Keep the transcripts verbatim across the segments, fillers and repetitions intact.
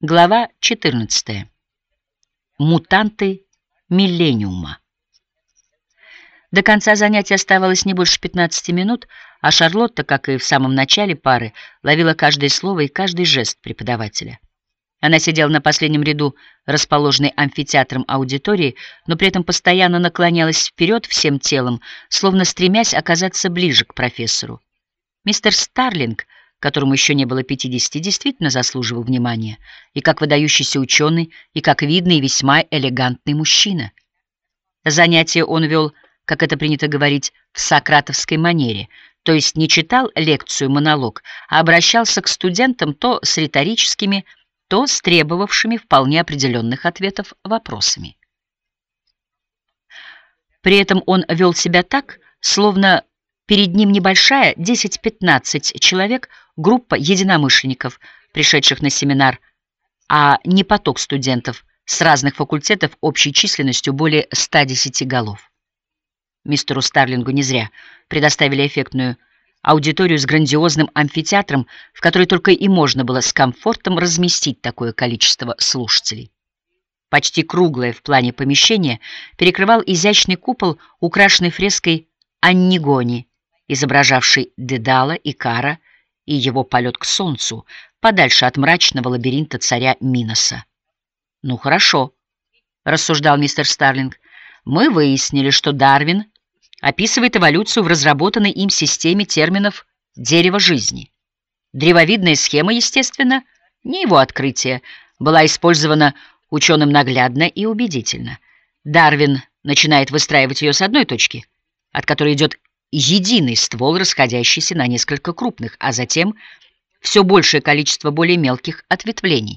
Глава четырнадцатая. Мутанты Миллениума. До конца занятия оставалось не больше пятнадцати минут, а Шарлотта, как и в самом начале пары, ловила каждое слово и каждый жест преподавателя. Она сидела на последнем ряду, расположенной амфитеатром аудитории, но при этом постоянно наклонялась вперед всем телом, словно стремясь оказаться ближе к профессору. Мистер Старлинг, которому еще не было пятидесяти, действительно заслуживал внимания, и как выдающийся ученый, и как видный и весьма элегантный мужчина. Занятие он вел, как это принято говорить, в сократовской манере, то есть не читал лекцию-монолог, а обращался к студентам то с риторическими, то с требовавшими вполне определенных ответов вопросами. При этом он вел себя так, словно перед ним небольшая, десять-пятнадцать человек, группа единомышленников, пришедших на семинар, а не поток студентов с разных факультетов общей численностью более ста десяти голов. Мистеру Старлингу не зря предоставили эффектную аудиторию с грандиозным амфитеатром, в которой только и можно было с комфортом разместить такое количество слушателей. Почти круглое в плане помещение перекрывал изящный купол, украшенный фреской Аннигони, изображавший Дедала, Икара и его полет к солнцу, подальше от мрачного лабиринта царя Миноса. «Ну хорошо», — рассуждал мистер Старлинг, — «мы выяснили, что Дарвин описывает эволюцию в разработанной им системе терминов «дерево жизни». Древовидная схема, естественно, не его открытие, была использована ученым наглядно и убедительно. Дарвин начинает выстраивать ее с одной точки, от которой идет единый ствол, расходящийся на несколько крупных, а затем все большее количество более мелких ответвлений.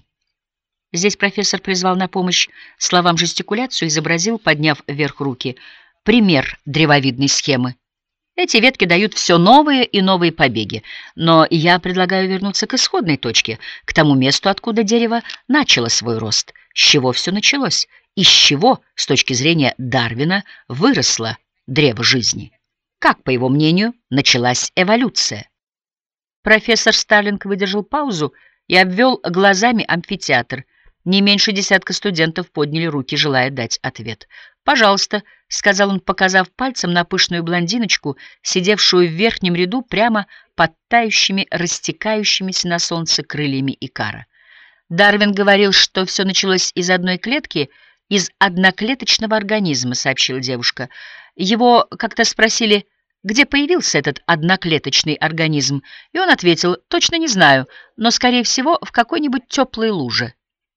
Здесь профессор призвал на помощь словам жестикуляцию и изобразил, подняв вверх руки, пример древовидной схемы. Эти ветки дают все новые и новые побеги, но я предлагаю вернуться к исходной точке, к тому месту, откуда дерево начало свой рост, с чего все началось, из чего, с точки зрения Дарвина, выросло древо жизни. Как, по его мнению, началась эволюция? Профессор Старлинг выдержал паузу и обвел глазами амфитеатр. Не меньше десятка студентов подняли руки, желая дать ответ. «Пожалуйста», — сказал он, показав пальцем на пышную блондиночку, сидевшую в верхнем ряду прямо под тающими, растекающимися на солнце крыльями Икара. «Дарвин говорил, что все началось из одной клетки, из одноклеточного организма», — сообщила девушка. Его как-то спросили, где появился этот одноклеточный организм, и он ответил: «Точно не знаю, но, скорее всего, в какой-нибудь теплой луже».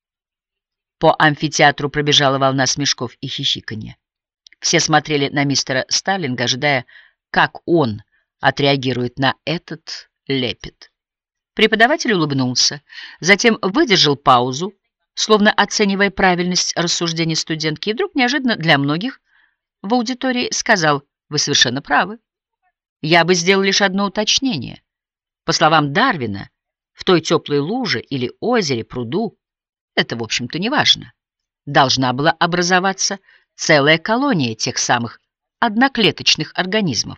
По амфитеатру пробежала волна смешков и хихиканья. Все смотрели на мистера Старлинга, ожидая, как он отреагирует на этот лепет. Преподаватель улыбнулся, затем выдержал паузу, словно оценивая правильность рассуждений студентки, и вдруг неожиданно для многих в аудитории сказал: «Вы совершенно правы. Я бы сделал лишь одно уточнение. По словам Дарвина, в той теплой луже или озере, пруду, это, в общем-то, не важно, должна была образоваться целая колония тех самых одноклеточных организмов.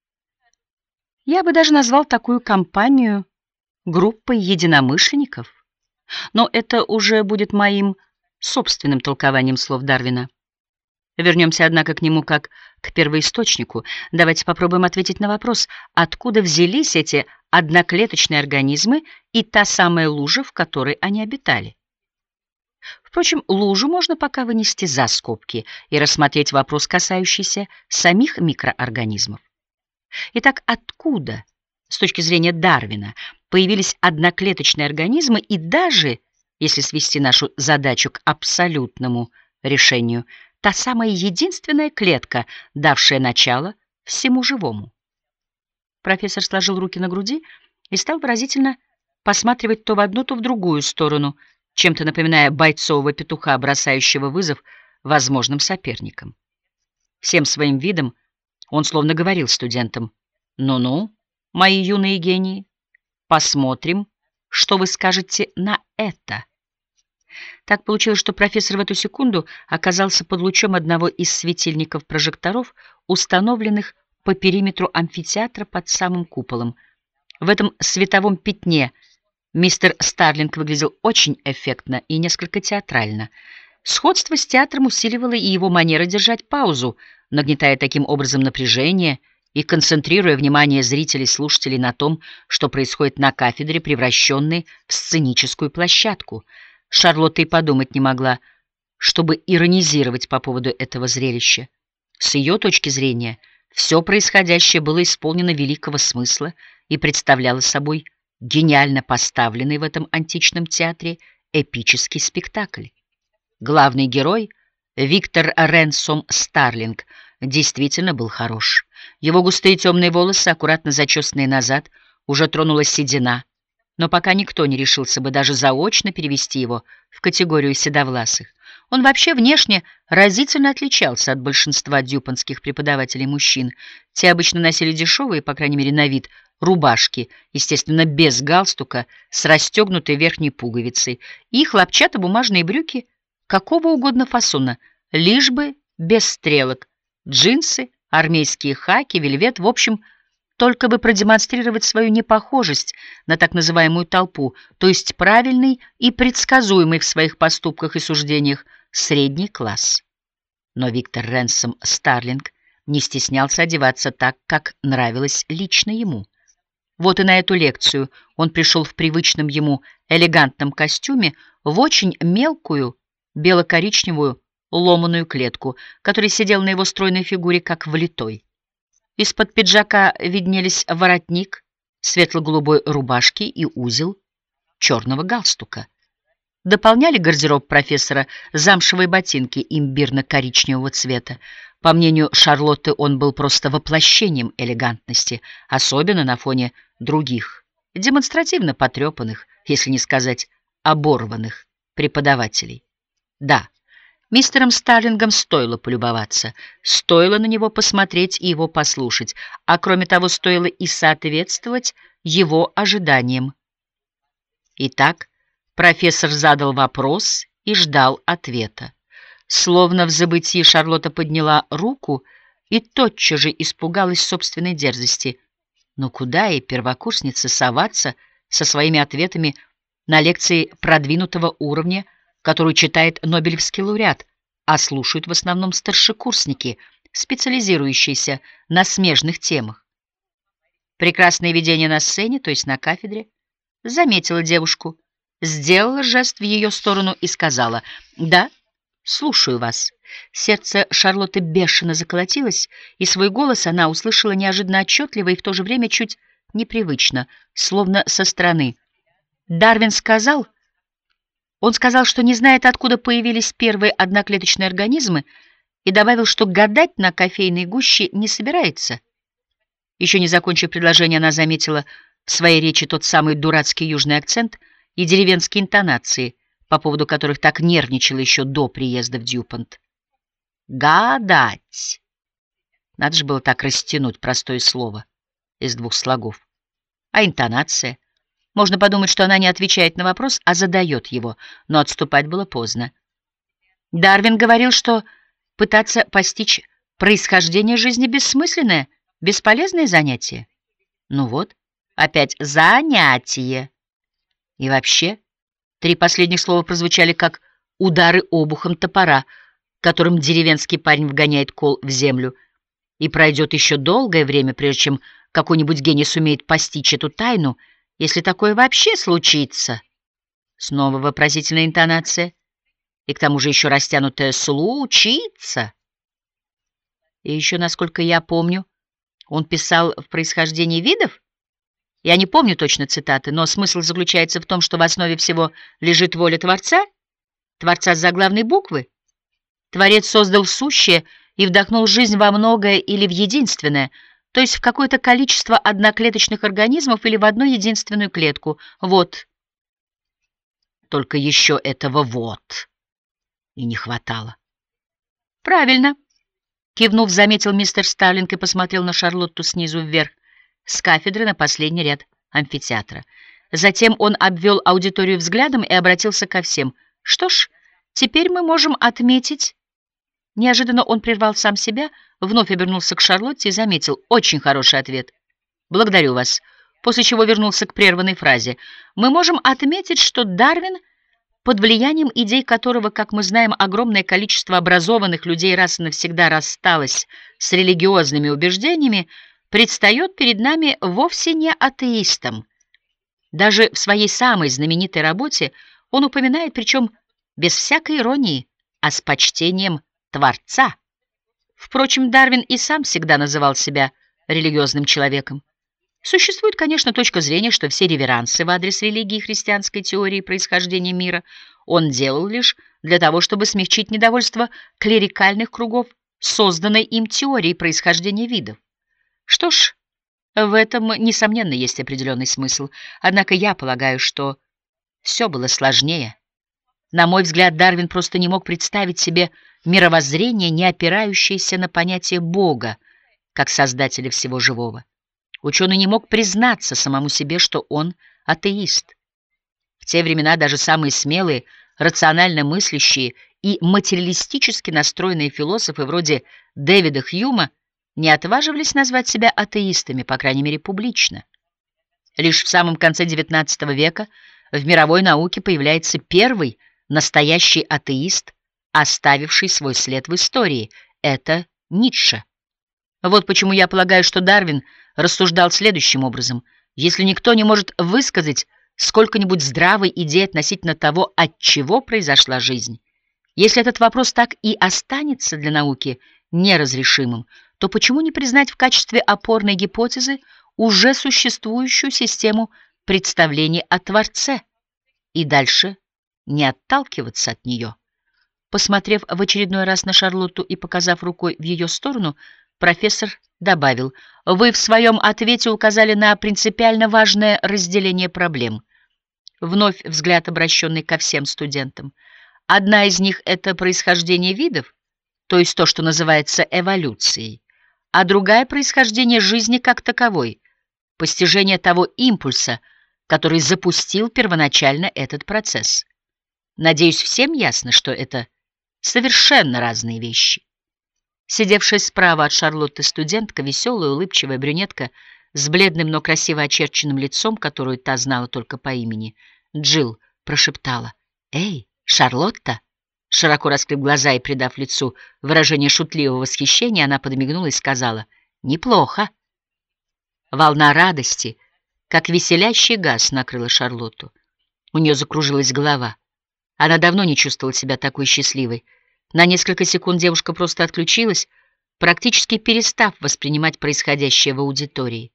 Я бы даже назвал такую компанию группой единомышленников, но это уже будет моим собственным толкованием слов Дарвина. Вернемся, однако, к нему как к первоисточнику. Давайте попробуем ответить на вопрос, откуда взялись эти одноклеточные организмы и та самая лужа, в которой они обитали. Впрочем, лужу можно пока вынести за скобки и рассмотреть вопрос, касающийся самих микроорганизмов. Итак, откуда, с точки зрения Дарвина, появились одноклеточные организмы и даже, если свести нашу задачу к абсолютному решению, та самая единственная клетка, давшая начало всему живому? Профессор сложил руки на груди и стал выразительно посматривать то в одну, то в другую сторону, чем-то напоминая бойцового петуха, бросающего вызов возможным соперникам. Всем своим видом он словно говорил студентам: «Ну-ну, мои юные гении, посмотрим, что вы скажете на это». Так получилось, что профессор в эту секунду оказался под лучом одного из светильников прожекторов, установленных по периметру амфитеатра под самым куполом. В этом световом пятне Мистер Старлинг выглядел очень эффектно и несколько театрально. Сходство с театром усиливало и его манера держать паузу, нагнетая таким образом напряжение и концентрируя внимание зрителей и слушателей на том, что происходит на кафедре, превращенной в сценическую площадку. Шарлотта и подумать не могла, чтобы иронизировать по поводу этого зрелища. С ее точки зрения, все происходящее было исполнено великого смысла и представляло собой гениально поставленный в этом античном театре эпический спектакль. Главный герой, Виктор Ренсом Старлинг, действительно был хорош. Его густые темные волосы, аккуратно зачесанные назад, уже тронула седина, но пока никто не решился бы даже заочно перевести его в категорию седовласых. Он вообще внешне разительно отличался от большинства дюпонских преподавателей-мужчин. Те обычно носили дешевые, по крайней мере на вид, рубашки, естественно, без галстука, с расстегнутой верхней пуговицей, и хлопчатобумажные брюки какого угодно фасона, лишь бы без стрелок, джинсы, армейские хаки, вельвет, в общем, только бы продемонстрировать свою непохожесть на так называемую толпу, то есть правильный и предсказуемый в своих поступках и суждениях средний класс. Но Виктор Ренсом Старлинг не стеснялся одеваться так, как нравилось лично ему. Вот и на эту лекцию он пришел в привычном ему элегантном костюме в очень мелкую бело-коричневую ломаную клетку, который сидел на его стройной фигуре как влитой. Из-под пиджака виднелись воротник светло-голубой рубашки и узел черного галстука. Дополняли гардероб профессора замшевые ботинки имбирно-коричневого цвета. По мнению Шарлотты, он был просто воплощением элегантности, особенно на фоне других, демонстративно потрепанных, если не сказать оборванных преподавателей. Да, мистером Старлингом стоило полюбоваться, стоило на него посмотреть и его послушать, а кроме того, стоило и соответствовать его ожиданиям. Итак, профессор задал вопрос и ждал ответа. Словно в забытии Шарлотта подняла руку и тотчас же испугалась собственной дерзости. Но куда ей, первокурснице, соваться со своими ответами на лекции продвинутого уровня, которую читает нобелевский лауреат, а слушают в основном старшекурсники, специализирующиеся на смежных темах? Прекрасное видение на сцене, то есть на кафедре, заметила девушку, сделала жест в ее сторону и сказала: «Да, слушаю вас». Сердце Шарлотты бешено заколотилось, и свой голос она услышала неожиданно отчетливо и в то же время чуть непривычно, словно со стороны. Дарвин сказал... Он сказал, что не знает, откуда появились первые одноклеточные организмы, и добавил, что гадать на кофейной гуще не собирается. Еще не закончив предложение, она заметила в своей речи тот самый дурацкий южный акцент и деревенские интонации, по поводу которых так нервничала еще до приезда в Дьюпонт. Гадать. Надо же было так растянуть простое слово из двух слогов. А интонация? Можно подумать, что она не отвечает на вопрос, а задает его, но отступать было поздно. Дарвин говорил, что пытаться постичь происхождение жизни бессмысленное, бесполезное занятие. Ну вот, опять занятие. И вообще, три последних слова прозвучали как удары обухом топора, которым деревенский парень вгоняет кол в землю, и пройдет еще долгое время, прежде чем какой-нибудь гений сумеет постичь эту тайну, если такое вообще случится. Снова вопросительная интонация, и к тому же еще растянутая «случится». И еще, насколько я помню, он писал в «Происхождении видов». Я не помню точно цитаты, но смысл заключается в том, что в основе всего лежит воля Творца, Творца с заглавной буквы. Творец создал сущее и вдохнул жизнь во многое или в единственное, то есть в какое-то количество одноклеточных организмов или в одну единственную клетку. Вот. Только еще этого «вот» и не хватало. Правильно. Кивнув, заметил мистер Старлинг и посмотрел на Шарлотту снизу вверх, с кафедры на последний ряд амфитеатра. Затем он обвел аудиторию взглядом и обратился ко всем. Что ж, теперь мы можем отметить... Неожиданно он прервал сам себя, вновь обернулся к Шарлотте и заметил: очень хороший ответ. Благодарю вас. после чего вернулся к прерванной фразе. Мы можем отметить, что Дарвин, под влиянием идей которого, как мы знаем, огромное количество образованных людей раз и навсегда рассталось с религиозными убеждениями, предстает перед нами вовсе не атеистом. Даже в своей самой знаменитой работе он упоминает, причем без всякой иронии, а с почтением Творца. Впрочем, Дарвин и сам всегда называл себя религиозным человеком. Существует, конечно, точка зрения, что все реверансы в адрес религии и христианской теории происхождения мира он делал лишь для того, чтобы смягчить недовольство клерикальных кругов созданной им теорией происхождения видов. Что ж, в этом, несомненно, есть определенный смысл, однако я полагаю, что все было сложнее. На мой взгляд, Дарвин просто не мог представить себе мировоззрение, не опирающееся на понятие Бога, как создателя всего живого. Ученый не мог признаться самому себе, что он атеист. В те времена даже самые смелые, рационально мыслящие и материалистически настроенные философы вроде Дэвида Хьюма не отваживались назвать себя атеистами, по крайней мере, публично. Лишь в самом конце девятнадцатого века в мировой науке появляется первый настоящий атеист, оставивший свой след в истории. Это Ницше. Вот почему я полагаю, что Дарвин рассуждал следующим образом. Если никто не может высказать сколько-нибудь здравой идеи относительно того, от чего произошла жизнь, если этот вопрос так и останется для науки неразрешимым, то почему не признать в качестве опорной гипотезы уже существующую систему представлений о Творце и дальше не отталкиваться от нее? Посмотрев в очередной раз на Шарлотту и показав рукой в ее сторону, профессор добавил: «Вы в своем ответе указали на принципиально важное разделение проблем». Вновь взгляд, обращенный ко всем студентам. Одна из них — это происхождение видов, то есть то, что называется эволюцией, а другая — происхождение жизни как таковой, постижение того импульса, который запустил первоначально этот процесс. Надеюсь, всем ясно, что это совершенно разные вещи. Сидевшая справа от Шарлотты студентка, веселая, улыбчивая брюнетка с бледным, но красиво очерченным лицом, которую та знала только по имени, Джилл прошептала: «Эй, Шарлотта!» Широко раскрыв глаза и придав лицу выражение шутливого восхищения, она подмигнула и сказала: «Неплохо». Волна радости, как веселящий газ, накрыла Шарлотту. У нее закружилась голова. Она давно не чувствовала себя такой счастливой. На несколько секунд девушка просто отключилась, практически перестав воспринимать происходящее в аудитории.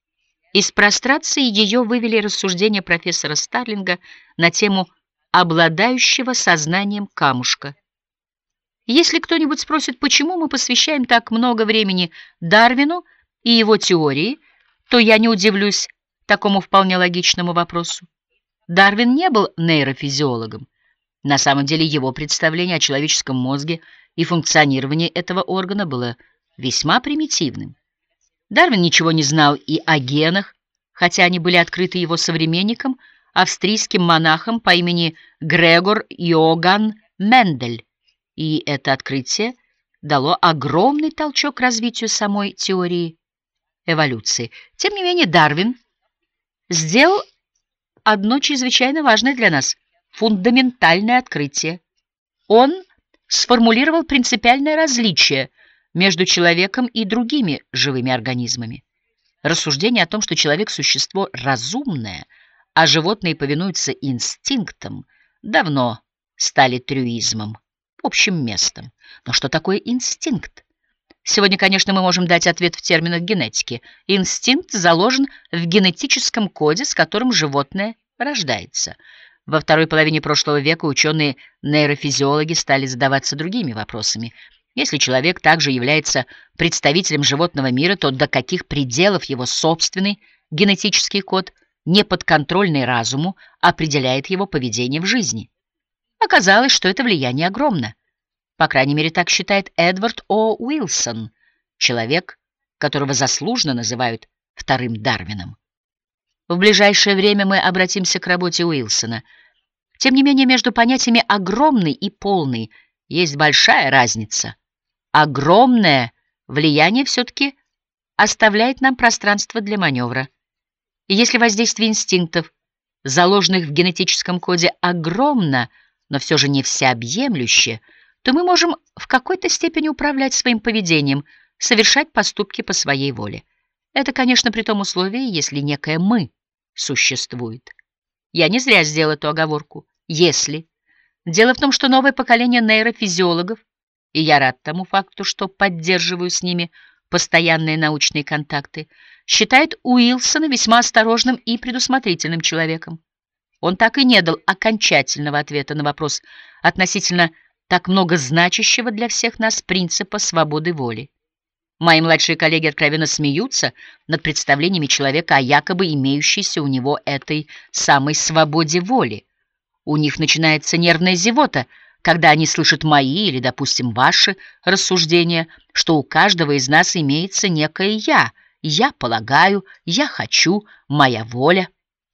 Из прострации ее вывели рассуждения профессора Старлинга на тему обладающего сознанием камушка. Если кто-нибудь спросит, почему мы посвящаем так много времени Дарвину и его теории, то я не удивлюсь такому вполне логичному вопросу. Дарвин не был нейрофизиологом. На самом деле его представление о человеческом мозге и функционировании этого органа было весьма примитивным. Дарвин ничего не знал и о генах, хотя они были открыты его современником, австрийским монахом по имени Грегор Иоганн Мендель, и это открытие дало огромный толчок к развитию самой теории эволюции. Тем не менее, Дарвин сделал одно чрезвычайно важное для нас фундаментальное открытие. Он сформулировал принципиальное различие между человеком и другими живыми организмами. Рассуждение о том, что человек — существо разумное, а животные повинуются инстинктам, давно стали трюизмом, общим местом. Но что такое инстинкт? Сегодня, конечно, мы можем дать ответ в терминах генетики. Инстинкт заложен в генетическом коде, с которым животное рождается. Во второй половине прошлого века ученые-нейрофизиологи стали задаваться другими вопросами. Если человек также является представителем животного мира, то до каких пределов его собственный генетический код, неподконтрольный разуму, определяет его поведение в жизни? Оказалось, что это влияние огромно. По крайней мере, так считает Эдвард О. Уилсон, человек, которого заслуженно называют вторым Дарвином. В ближайшее время мы обратимся к работе Уилсона. Тем не менее, между понятиями «огромный» и «полный» есть большая разница. Огромное влияние все-таки оставляет нам пространство для маневра. И если воздействие инстинктов, заложенных в генетическом коде, огромно, но все же не всеобъемлюще, то мы можем в какой-то степени управлять своим поведением, совершать поступки по своей воле. Это, конечно, при том условии, если некое «мы» существует. Я не зря сделал эту оговорку. Если. Дело в том, что новое поколение нейрофизиологов, и я рад тому факту, что поддерживаю с ними постоянные научные контакты, считает Уилсона весьма осторожным и предусмотрительным человеком. Он так и не дал окончательного ответа на вопрос относительно так много значащего для всех нас принципа свободы воли. Мои младшие коллеги откровенно смеются над представлениями человека о якобы имеющейся у него этой самой свободе воли. У них начинается нервная зевота, когда они слышат мои или, допустим, ваши рассуждения, что у каждого из нас имеется некое «я». Я полагаю, я хочу, моя воля.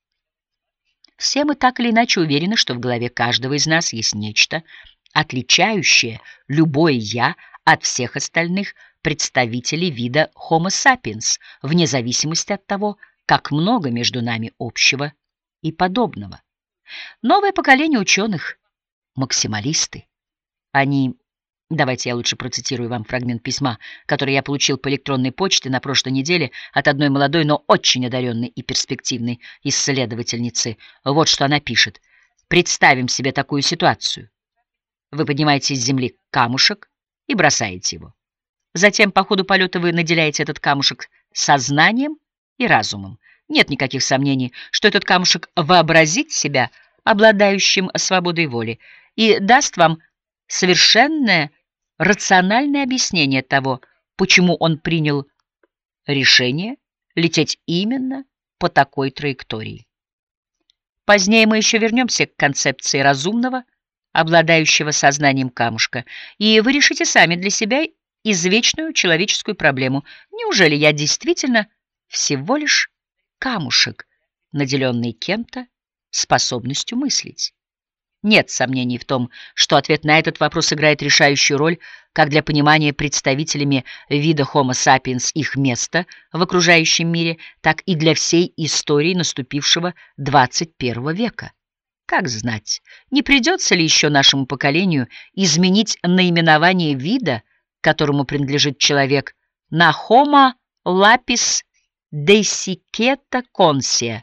Все мы так или иначе уверены, что в голове каждого из нас есть нечто, отличающее любое «я» от всех остальных представителей вида Homo sapiens, вне зависимости от того, как много между нами общего и подобного. Новое поколение ученых — максималисты. Они... Давайте я лучше процитирую вам фрагмент письма, который я получил по электронной почте на прошлой неделе от одной молодой, но очень одаренной и перспективной исследовательницы. Вот что она пишет. Представим себе такую ситуацию. Вы поднимаете с земли камушек и бросаете его. Затем по ходу полета вы наделяете этот камушек сознанием и разумом. Нет никаких сомнений, что этот камушек вообразит себя обладающим свободой воли и даст вам совершенное рациональное объяснение того, почему он принял решение лететь именно по такой траектории. Позднее мы еще вернемся к концепции разумного, обладающего сознанием камушка, и вы решите сами для себя извечную человеческую проблему. Неужели я действительно всего лишь камушек, наделенный кем-то способностью мыслить? Нет сомнений в том, что ответ на этот вопрос играет решающую роль как для понимания представителями вида Homo sapiens их места в окружающем мире, так и для всей истории наступившего двадцать первого века. Как знать, не придется ли еще нашему поколению изменить наименование вида, которому принадлежит человек, на Homo lapis desiccata consia,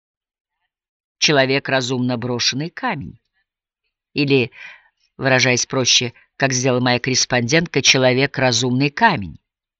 человек, разумно брошенный камень. Или, выражаясь проще, как сделала моя корреспондентка, человек — разумный камень.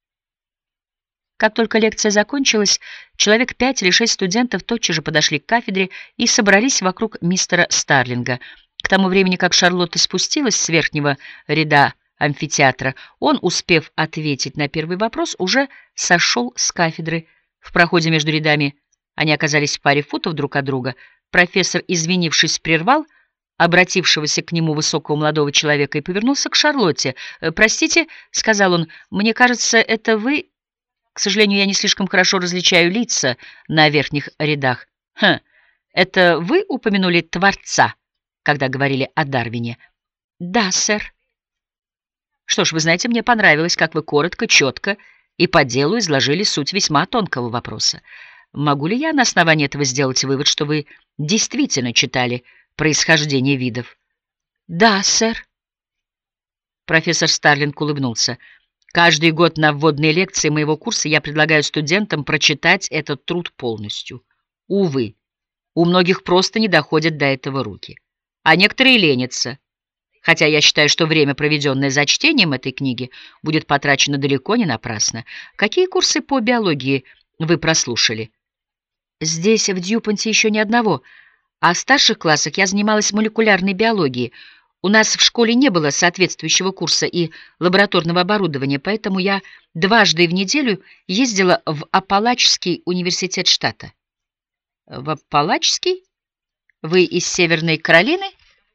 Как только лекция закончилась, человек пять или шесть студентов тотчас же подошли к кафедре и собрались вокруг мистера Старлинга. К тому времени, как Шарлотта спустилась с верхнего ряда амфитеатра, он, успев ответить на первый вопрос, уже сошел с кафедры. В проходе между рядами они оказались в паре футов друг от друга. Профессор, извинившись, прервал обратившегося к нему высокого молодого человека и повернулся к Шарлотте. «Простите», — сказал он, — «мне кажется, это вы...» К сожалению, я не слишком хорошо различаю лица на верхних рядах. Хм, это вы упомянули Творца, когда говорили о Дарвине? Да, сэр. Что ж, вы знаете, мне понравилось, как вы коротко, четко и по делу изложили суть весьма тонкого вопроса. Могу ли я на основании этого сделать вывод, что вы действительно читали «Происхождение видов»? Да, сэр. Профессор Старлинг улыбнулся. Каждый год на вводные лекции моего курса я предлагаю студентам прочитать этот труд полностью. Увы, у многих просто не доходят до этого руки. А некоторые ленятся. Хотя я считаю, что время, проведенное за чтением этой книги, будет потрачено далеко не напрасно. Какие курсы по биологии вы прослушали? Здесь, в Дьюпонте, еще ни одного. А в старших классах я занималась молекулярной биологией. У нас в школе не было соответствующего курса и лабораторного оборудования, поэтому я дважды в неделю ездила в Апалачский университет штата. В Апалачский? Вы из Северной Каролины?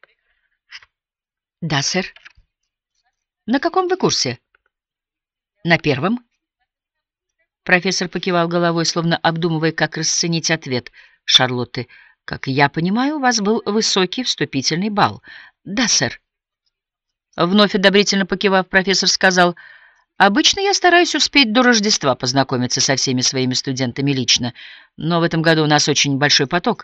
Да, сэр. На каком вы курсе? На первом. Профессор покивал головой, словно обдумывая, как расценить ответ Шарлотты. Как я понимаю, у вас был высокий вступительный балл. Да, сэр. Вновь одобрительно покивав, профессор сказал: Обычно я стараюсь успеть до Рождества познакомиться со всеми своими студентами лично, но в этом году у нас очень большой поток.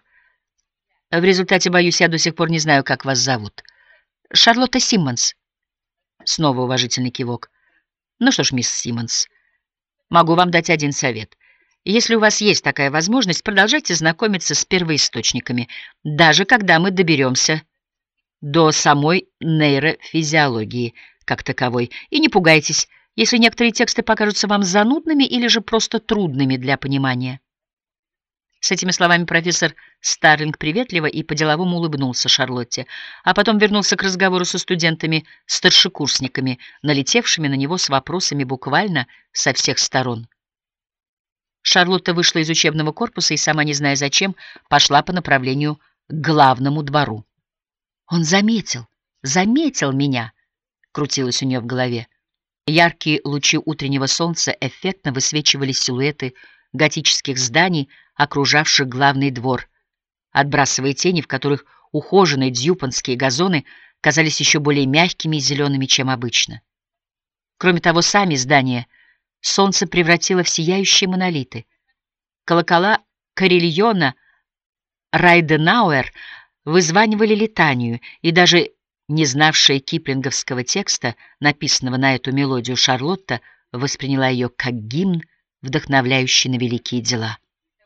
В результате, боюсь, я до сих пор не знаю, как вас зовут. Шарлотта Симмонс. Снова уважительный кивок. Ну что ж, мисс Симмонс, могу вам дать один совет. Если у вас есть такая возможность, продолжайте знакомиться с первоисточниками, даже когда мы доберемся до самой нейрофизиологии как таковой. И не пугайтесь, если некоторые тексты покажутся вам занудными или же просто трудными для понимания. С этими словами профессор Старлинг приветливо и по-деловому улыбнулся Шарлотте, а потом вернулся к разговору со студентами-старшекурсниками, налетевшими на него с вопросами буквально со всех сторон. Шарлотта вышла из учебного корпуса и, сама не зная зачем, пошла по направлению к главному двору. «Он заметил, заметил меня!» — крутилось у нее в голове. Яркие лучи утреннего солнца эффектно высвечивали силуэты готических зданий, окружавших главный двор, отбрасывая тени, в которых ухоженные дьюпонские газоны казались еще более мягкими и зелеными, чем обычно. Кроме того, сами здания солнце превратило в сияющие монолиты. Колокола карельона Райденауэр вызванивали летанию, и даже не знавшая киплинговского текста, написанного на эту мелодию, Шарлотта восприняла ее как гимн, вдохновляющий на великие дела.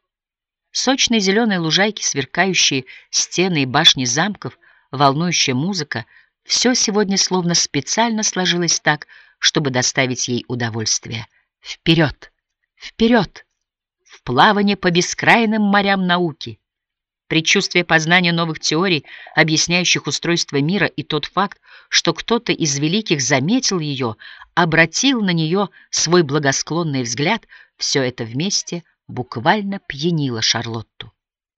Сочные зеленые лужайки, сверкающие стены и башни замков, волнующая музыка — все сегодня словно специально сложилось так, чтобы доставить ей удовольствие. Вперед! Вперед! В плавание по бескрайным морям науки! Предчувствие познания новых теорий, объясняющих устройство мира, и тот факт, что кто-то из великих заметил ее, обратил на нее свой благосклонный взгляд, все это вместе буквально пьянило Шарлотту.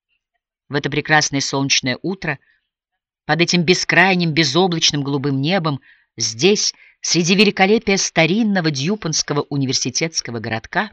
В это прекрасное солнечное утро, под этим бескрайним безоблачным голубым небом, здесь, среди великолепия старинного Дьюпонского университетского городка,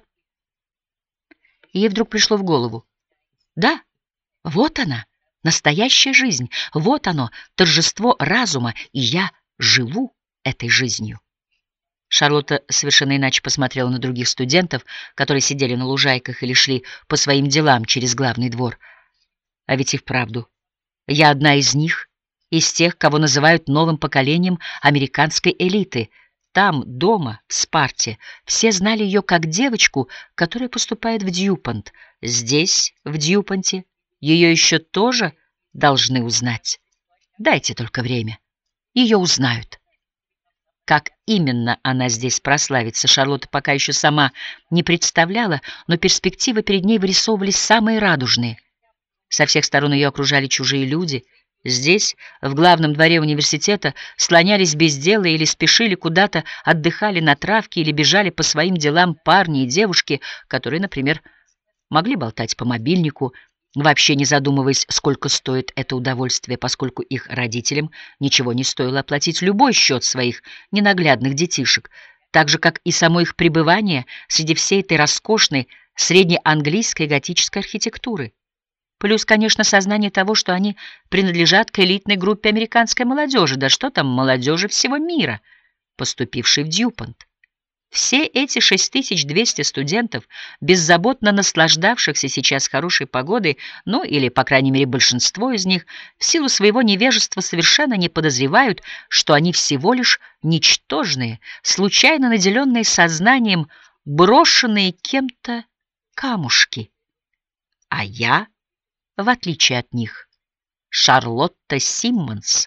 ей вдруг пришло в голову: да, вот она, настоящая жизнь, вот оно, торжество разума, и я живу этой жизнью. Шарлотта совершенно иначе посмотрела на других студентов, которые сидели на лужайках или шли по своим делам через главный двор. А ведь и вправду, я одна из них, из тех, кого называют новым поколением американской элиты. Там, дома, в Спарте, все знали ее как девочку, которая поступает в Дьюпонт. Здесь, в Дьюпонте, ее еще тоже должны узнать. Дайте только время. Ее узнают. Как именно она здесь прославится, Шарлотта пока еще сама не представляла, но перспективы перед ней вырисовывались самые радужные. Со всех сторон ее окружали чужие люди. Здесь, в главном дворе университета, слонялись без дела или спешили куда-то, отдыхали на травке или бежали по своим делам парни и девушки, которые, например, могли болтать по мобильнику, вообще не задумываясь, сколько стоит это удовольствие, поскольку их родителям ничего не стоило оплатить любой счет своих ненаглядных детишек, так же, как и само их пребывание среди всей этой роскошной среднеанглийской готической архитектуры. Плюс, конечно, сознание того, что они принадлежат к элитной группе американской молодежи, да что там, молодежи всего мира, поступившей в Дьюпонт. Все эти шесть тысяч двести студентов, беззаботно наслаждавшихся сейчас хорошей погодой, ну или, по крайней мере, большинство из них, в силу своего невежества совершенно не подозревают, что они всего лишь ничтожные, случайно наделенные сознанием, брошенные кем-то камушки. А я, в отличие от них, Шарлотта Симмонс.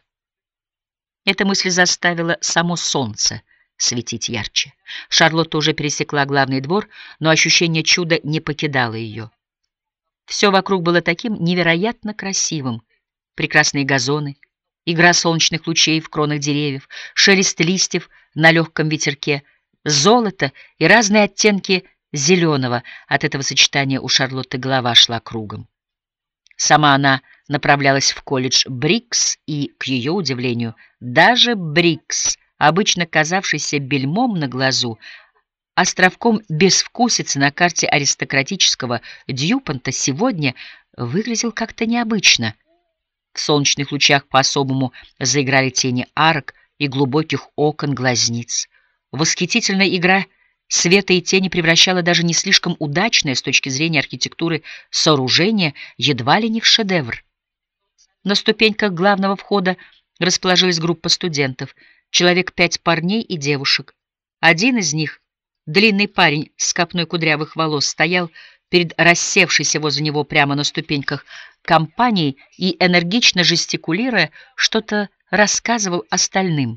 Эта мысль заставила само солнце светить ярче. Шарлотта уже пересекла главный двор, но ощущение чуда не покидало ее. Все вокруг было таким невероятно красивым. Прекрасные газоны, игра солнечных лучей в кронах деревьев, шелест листьев на легком ветерке, золото и разные оттенки зеленого. От этого сочетания у Шарлотты голова шла кругом. Сама она направлялась в колледж Брикс, и, к ее удивлению, даже Брикс, обычно казавшийся бельмом на глазу, островком безвкусицы на карте аристократического Дьюпонта, сегодня выглядел как-то необычно. В солнечных лучах по-особому заиграли тени арок и глубоких окон глазниц. Восхитительная игра света и тени превращала даже не слишком удачное с точки зрения архитектуры сооружение едва ли не в шедевр. На ступеньках главного входа расположилась группа студентов, человек пять парней и девушек. Один из них, длинный парень с копной кудрявых волос, стоял перед рассевшейся возле него прямо на ступеньках компанией и, энергично жестикулируя, что-то рассказывал остальным.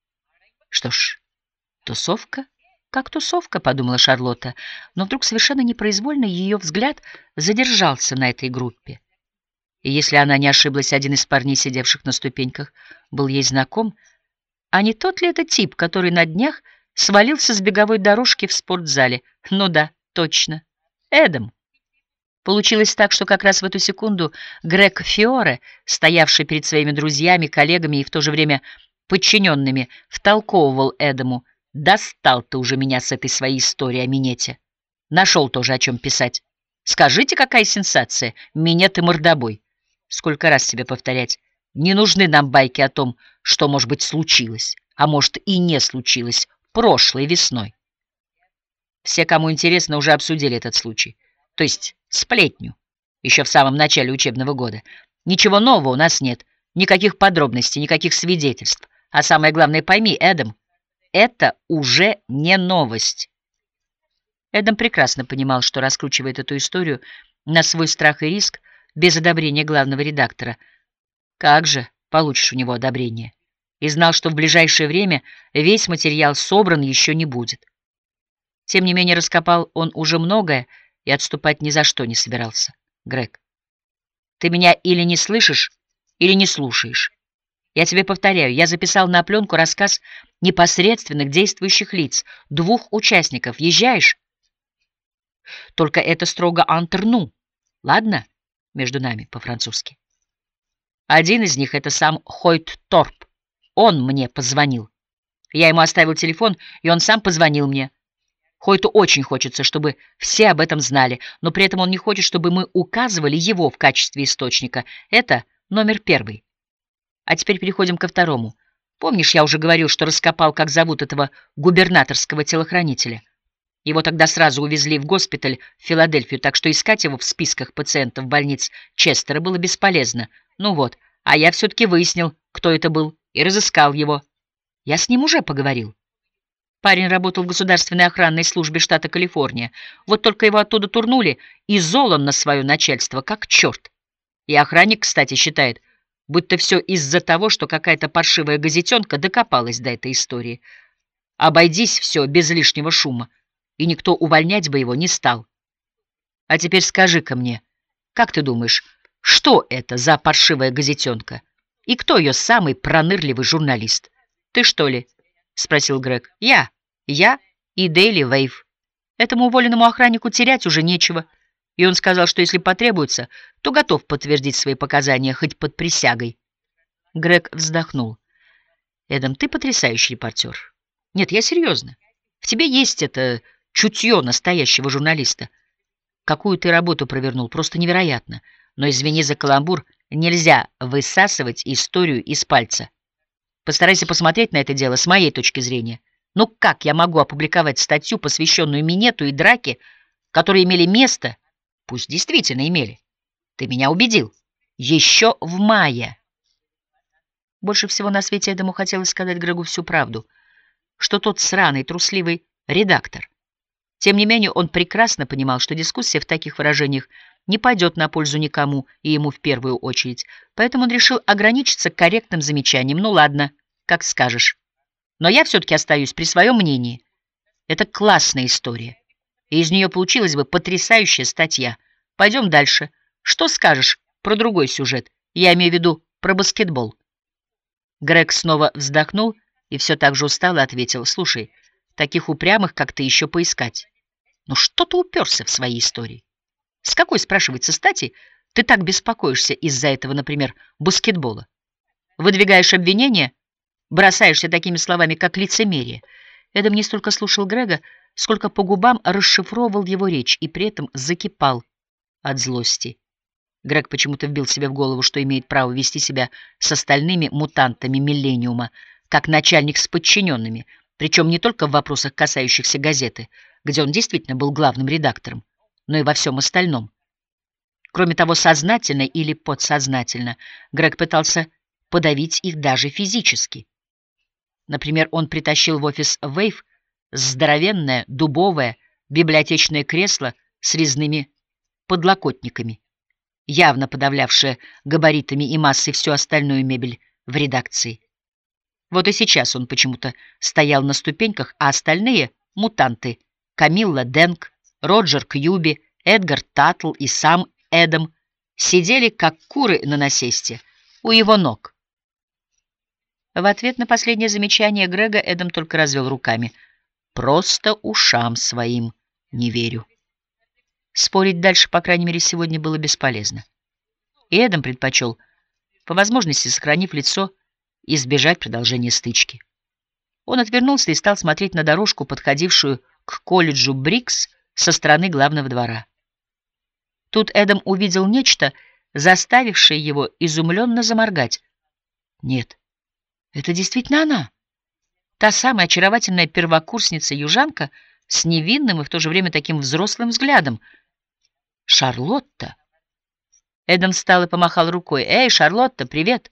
Что ж, тусовка как тусовка, подумала Шарлотта, но вдруг совершенно непроизвольно ее взгляд задержался на этой группе. И если она не ошиблась, один из парней, сидевших на ступеньках, был ей знаком, а не тот ли это тип, который на днях свалился с беговой дорожки в спортзале? Ну да, точно. Эдам. Получилось так, что как раз в эту секунду Грег Фиоре, стоявший перед своими друзьями, коллегами и в то же время подчиненными, втолковывал Эдаму: «Достал ты уже меня с этой своей историей о минете. Нашел тоже о чем писать. Скажите, какая сенсация? Минет и мордобой. Сколько раз тебе повторять? Не нужны нам байки о том, что, может быть, случилось, а может и не случилось прошлой весной». Все, кому интересно, уже обсудили этот случай. То есть сплетню. Еще в самом начале учебного года. Ничего нового у нас нет. Никаких подробностей, никаких свидетельств. А самое главное, пойми, Эдам, это уже не новость. Эдам прекрасно понимал, что раскручивает эту историю на свой страх и риск без одобрения главного редактора. Как же получишь у него одобрение? И знал, что в ближайшее время весь материал собран еще не будет. Тем не менее, раскопал он уже многое и отступать ни за что не собирался. Грег, ты меня или не слышишь, или не слушаешь. Я тебе повторяю, я записал на пленку рассказ непосредственных действующих лиц, двух участников. Езжаешь? Только это строго entre nous, ладно? Между нами, по-французски. Один из них — это сам Хойт Торп. Он мне позвонил. Я ему оставил телефон, и он сам позвонил мне. Хойту очень хочется, чтобы все об этом знали, но при этом он не хочет, чтобы мы указывали его в качестве источника. Это номер первый. А теперь переходим ко второму. Помнишь, я уже говорил, что раскопал, как зовут этого губернаторского телохранителя? Его тогда сразу увезли в госпиталь в Филадельфию, так что искать его в списках пациентов больниц Честера было бесполезно. Ну вот, а я все-таки выяснил, кто это был, и разыскал его. Я с ним уже поговорил. Парень работал в государственной охранной службе штата Калифорния. Вот только его оттуда турнули, и зол он на свое начальство, как черт. И охранник, кстати, считает, будто все из-за того, что какая-то паршивая газетенка докопалась до этой истории. Обойдись все без лишнего шума, и никто увольнять бы его не стал. А теперь скажи-ка мне, как ты думаешь, что это за паршивая газетенка? И кто ее самый пронырливый журналист? Ты, что ли? — спросил Грег. Я. Я и Дейли Вейв. Этому уволенному охраннику терять уже нечего. И он сказал, что если потребуется, то готов подтвердить свои показания хоть под присягой. Грег вздохнул. Эдам, ты потрясающий репортер. Нет, я серьезно. В тебе есть это чутье настоящего журналиста. Какую ты работу провернул, просто невероятно. Но, извини за каламбур, нельзя высасывать историю из пальца. Постарайся посмотреть на это дело с моей точки зрения. Ну как я могу опубликовать статью, посвященную минету и драке, которые имели место, пусть действительно имели? Ты меня убедил. Еще в мае. Больше всего на свете Эдаму хотелось сказать Грегу всю правду, что тот сраный, трусливый редактор. Тем не менее, он прекрасно понимал, что дискуссия в таких выражениях не пойдет на пользу никому и ему в первую очередь, поэтому он решил ограничиться корректным замечанием. Ну ладно, как скажешь. Но я все-таки остаюсь при своем мнении. Это классная история, и из нее получилась бы потрясающая статья. Пойдем дальше. Что скажешь про другой сюжет? Я имею в виду про баскетбол. Грег снова вздохнул и все так же устало ответил. Слушай, таких упрямых, как ты, еще поискать. Ну что ты уперся в своей истории? С какой, спрашивается, стати ты так беспокоишься из-за этого, например, баскетбола? Выдвигаешь обвинения, бросаешься такими словами, как лицемерие. Эдам не столько слушал Грега, сколько по губам расшифровывал его речь и при этом закипал от злости. Грег почему-то вбил себе в голову, что имеет право вести себя с остальными мутантами Миллениума, как начальник с подчиненными, Причем не только в вопросах, касающихся газеты, где он действительно был главным редактором, но и во всем остальном. Кроме того, сознательно или подсознательно Грег пытался подавить их даже физически. Например, он притащил в офис Вейв здоровенное дубовое библиотечное кресло с резными подлокотниками, явно подавлявшее габаритами и массой всю остальную мебель в редакции. Вот и сейчас он почему-то стоял на ступеньках, а остальные — мутанты — Камилла Денк, Роджер Кьюби, Эдгар Таттл и сам Эдам — сидели, как куры на насесте, у его ног. В ответ на последнее замечание Грега Эдам только развел руками. «Просто ушам своим не верю». Спорить дальше, по крайней мере, сегодня было бесполезно. И Эдам предпочел, по возможности сохранив лицо, избежать продолжения стычки. Он отвернулся и стал смотреть на дорожку, подходившую к колледжу Брикс со стороны главного двора. Тут Эдам увидел нечто, заставившее его изумленно заморгать. Нет, это действительно она. Та самая очаровательная первокурсница-южанка с невинным и в то же время таким взрослым взглядом. Шарлотта. Эдам встал и помахал рукой. «Эй, Шарлотта, привет!»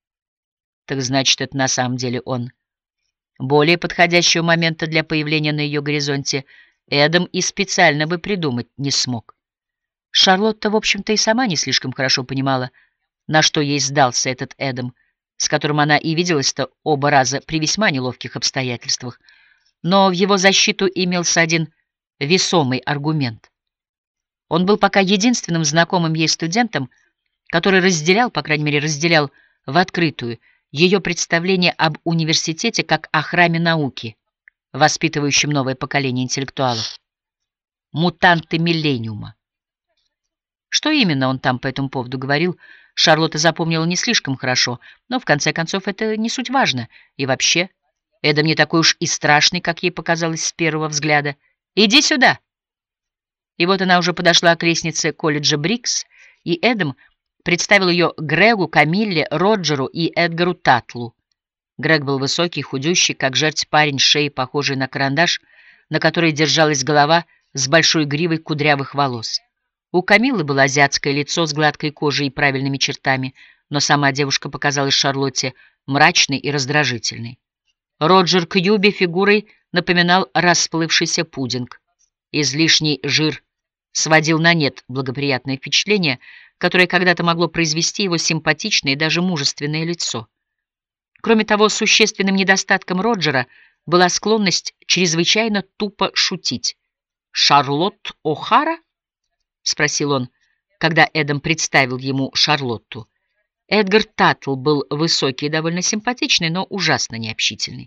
Так значит, это на самом деле он. Более подходящего момента для появления на ее горизонте Эдам и специально бы придумать не смог. Шарлотта, в общем-то, и сама не слишком хорошо понимала, на что ей сдался этот Эдам, с которым она и виделась-то оба раза при весьма неловких обстоятельствах. Но в его защиту имелся один весомый аргумент. Он был пока единственным знакомым ей студентом, который разделял, по крайней мере, разделял в открытую ее представление об университете как о храме науки, воспитывающем новое поколение интеллектуалов. Мутанты миллениума. Что именно он там по этому поводу говорил, Шарлотта запомнила не слишком хорошо, но в конце концов это не суть важно. И вообще, Эдам не такой уж и страшный, как ей показалось с первого взгляда. «Иди сюда!» И вот она уже подошла к лестнице колледжа Брикс, и Эдам представил ее Грегу, Камилле, Роджеру и Эдгару Таттлу. Грег был высокий, худющий, как жерть парень с шеей, похожий на карандаш, на которой держалась голова с большой гривой кудрявых волос. У Камиллы было азиатское лицо с гладкой кожей и правильными чертами, но сама девушка показалась Шарлотте мрачной и раздражительной. Роджер Кьюби фигурой напоминал расплывшийся пудинг. Излишний жир сводил на нет благоприятное впечатление, которое когда-то могло произвести его симпатичное и даже мужественное лицо. Кроме того, существенным недостатком Роджера была склонность чрезвычайно тупо шутить. «Шарлотт О'Хара?» — спросил он, когда Эдам представил ему Шарлотту. Эдгар Таттл был высокий и довольно симпатичный, но ужасно необщительный.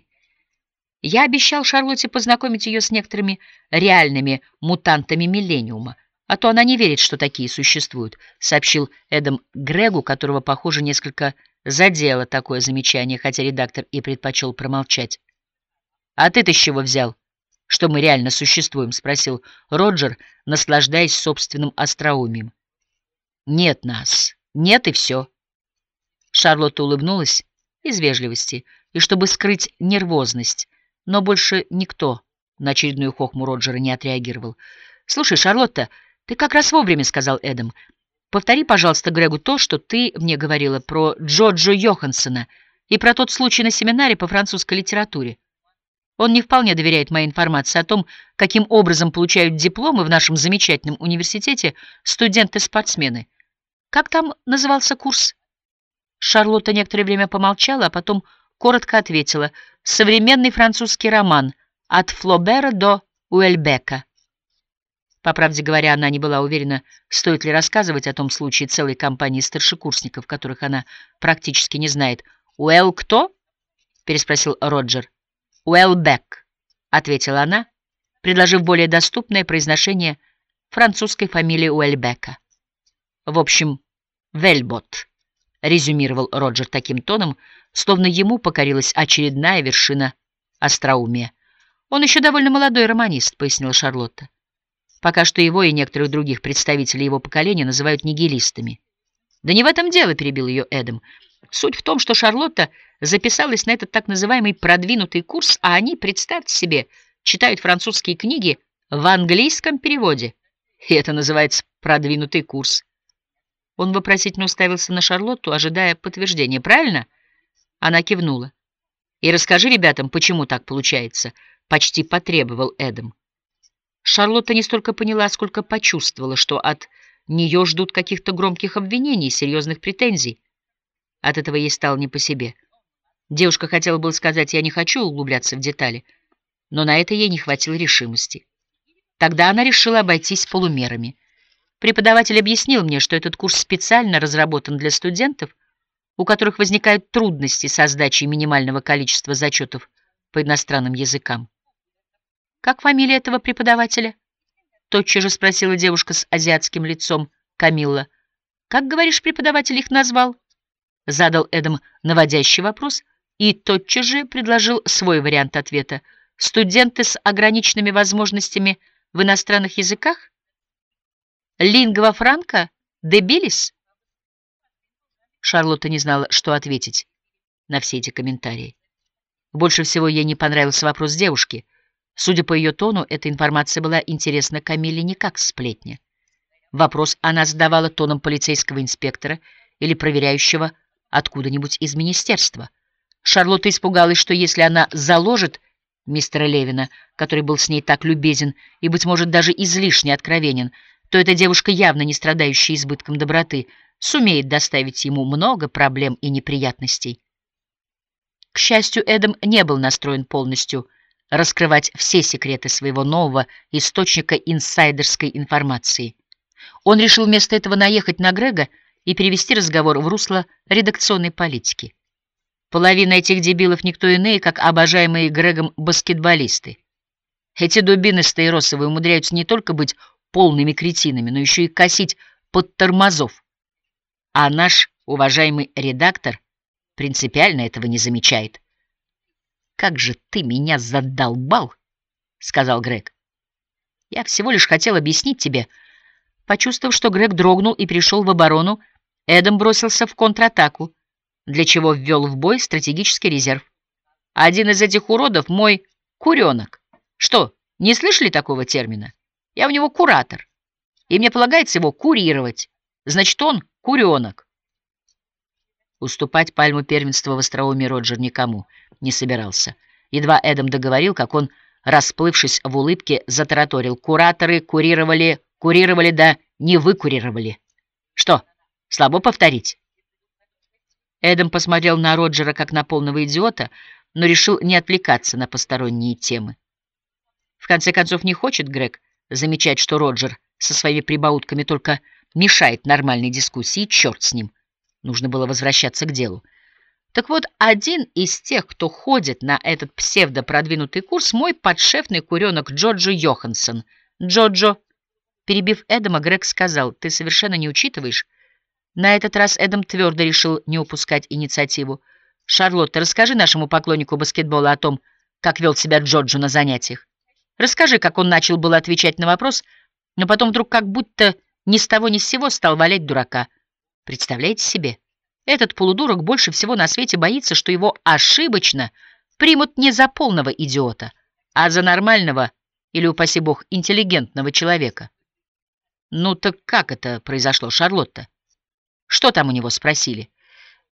«Я обещал Шарлотте познакомить ее с некоторыми реальными мутантами миллениума, а то она не верит, что такие существуют», — сообщил Эдам Грегу, которого, похоже, несколько задело такое замечание, хотя редактор и предпочел промолчать. «А ты-то с чего взял, что мы реально существуем?» — спросил Роджер, наслаждаясь собственным остроумием. «Нет нас. Нет и все». Шарлотта улыбнулась из вежливости и чтобы скрыть нервозность, но больше никто на очередную хохму Роджера не отреагировал. «Слушай, Шарлотта, ты как раз вовремя», — сказал Эдам. «Повтори, пожалуйста, Грегу то, что ты мне говорила про Джоджо Йоханссона и про тот случай на семинаре по французской литературе. Он не вполне доверяет моей информации о том, каким образом получают дипломы в нашем замечательном университете студенты-спортсмены. Как там назывался курс?» Шарлотта некоторое время помолчала, а потом коротко ответила: «Современный французский роман от Флобера до Уэльбека». По правде говоря, она не была уверена, стоит ли рассказывать о том случае целой компании старшекурсников, которых она практически не знает. «Уэлл кто?» — переспросил Роджер. «Уэльбек», — ответила она, предложив более доступное произношение французской фамилии Уэльбека. «В общем, Вельбот», — резюмировал Роджер таким тоном, словно ему покорилась очередная вершина остроумия. «Он еще довольно молодой романист», — пояснила Шарлотта. «Пока что его и некоторых других представителей его поколения называют нигилистами». «Да не в этом дело», — перебил ее Эдам. Суть в том, что Шарлотта записалась на этот так называемый продвинутый курс, а они, представьте себе, читают французские книги в английском переводе. И это называется продвинутый курс. Он вопросительно уставился на Шарлотту, ожидая подтверждения. Правильно? Она кивнула. «И расскажи ребятам, почему так получается», — почти потребовал Эдам. Шарлотта не столько поняла, сколько почувствовала, что от нее ждут каких-то громких обвинений, серьезных претензий. От этого ей стало не по себе. Девушка хотела было сказать: «Я не хочу углубляться в детали», но на это ей не хватило решимости. Тогда она решила обойтись полумерами. Преподаватель объяснил мне, что этот курс специально разработан для студентов, у которых возникают трудности со сдачей минимального количества зачетов по иностранным языкам. «Как фамилия этого преподавателя?» — тотчас же спросила девушка с азиатским лицом, Камилла. «Как, говоришь, преподаватель их назвал?» Задал Эдам наводящий вопрос и тотчас же предложил свой вариант ответа. «Студенты с ограниченными возможностями в иностранных языках? Лингва франка? Дебилис?» Шарлотта не знала, что ответить на все эти комментарии. Больше всего ей не понравился вопрос девушки. Судя по ее тону, эта информация была интересна Камилле не как сплетня. Вопрос она задавала тоном полицейского инспектора или проверяющего откуда-нибудь из министерства. Шарлотта испугалась, что если она заложит мистера Левина, который был с ней так любезен и, быть может, даже излишне откровенен, то эта девушка, явно не страдающая избытком доброты, сумеет доставить ему много проблем и неприятностей. К счастью, Эдам не был настроен полностью раскрывать все секреты своего нового источника инсайдерской информации. Он решил вместо этого наехать на Грега и перевести разговор в русло редакционной политики. Половина этих дебилов никто иные, как обожаемые Грегом баскетболисты. Эти дубины стаиросовые умудряются не только быть полными кретинами, но еще и косить под тормозов. А наш уважаемый редактор принципиально этого не замечает. «Как же ты меня задолбал!» — сказал Грег. «Я всего лишь хотел объяснить тебе». Почувствовав, что Грег дрогнул и перешел в оборону, Эдам бросился в контратаку, для чего ввел в бой стратегический резерв. «Один из этих уродов — мой куренок. Что, не слышали такого термина? Я у него куратор, и мне полагается его курировать. Значит, он куренок». Уступать пальму первенства в остроумии Роджер никому не собирался. Едва Эдам договорил, как он, расплывшись в улыбке, затараторил: «Кураторы курировали, курировали, да не выкурировали. Что, слабо повторить?» Эдам посмотрел на Роджера как на полного идиота, но решил не отвлекаться на посторонние темы. В конце концов, не хочет Грег замечать, что Роджер со своими прибаутками только мешает нормальной дискуссии, и черт с ним. Нужно было возвращаться к делу. Так вот, один из тех, кто ходит на этот псевдопродвинутый курс, мой подшефный куренок Джоджо Йоханссон. Джоджо, перебив Эдама, Грег сказал: «Ты совершенно не учитываешь». На этот раз Эдам твердо решил не упускать инициативу. «Шарлотта, расскажи нашему поклоннику баскетбола о том, как вел себя Джоджо на занятиях. Расскажи, как он начал было отвечать на вопрос, но потом вдруг как будто ни с того ни с сего стал валять дурака. Представляете себе? Этот полудурок больше всего на свете боится, что его ошибочно примут не за полного идиота, а за нормального или, упаси бог, интеллигентного человека». «Ну так как это произошло, Шарлотта? Что там у него спросили?»